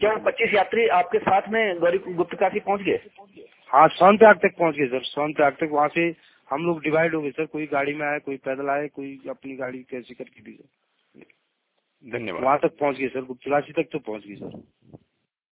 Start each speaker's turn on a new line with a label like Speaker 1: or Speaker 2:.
Speaker 1: क्या 25 यात्री आपके साथ में गौरी गुप्त काशी पहुंच गए?
Speaker 2: हाँ, सोनप्रयाग तक पहुंच गए सर। सोनप्रयाग तक वहाँ से हम लोग डिवाइड हो गए सर। कोई गाड़ी में आए, कोई पैदल आए, कोई अपनी गाड़ी कैसे करके दी सर।
Speaker 3: धन्यवाद।
Speaker 2: वहाँ तक पहुंच गए सर, गुप्त काशी तक तो पहुंच गए सर।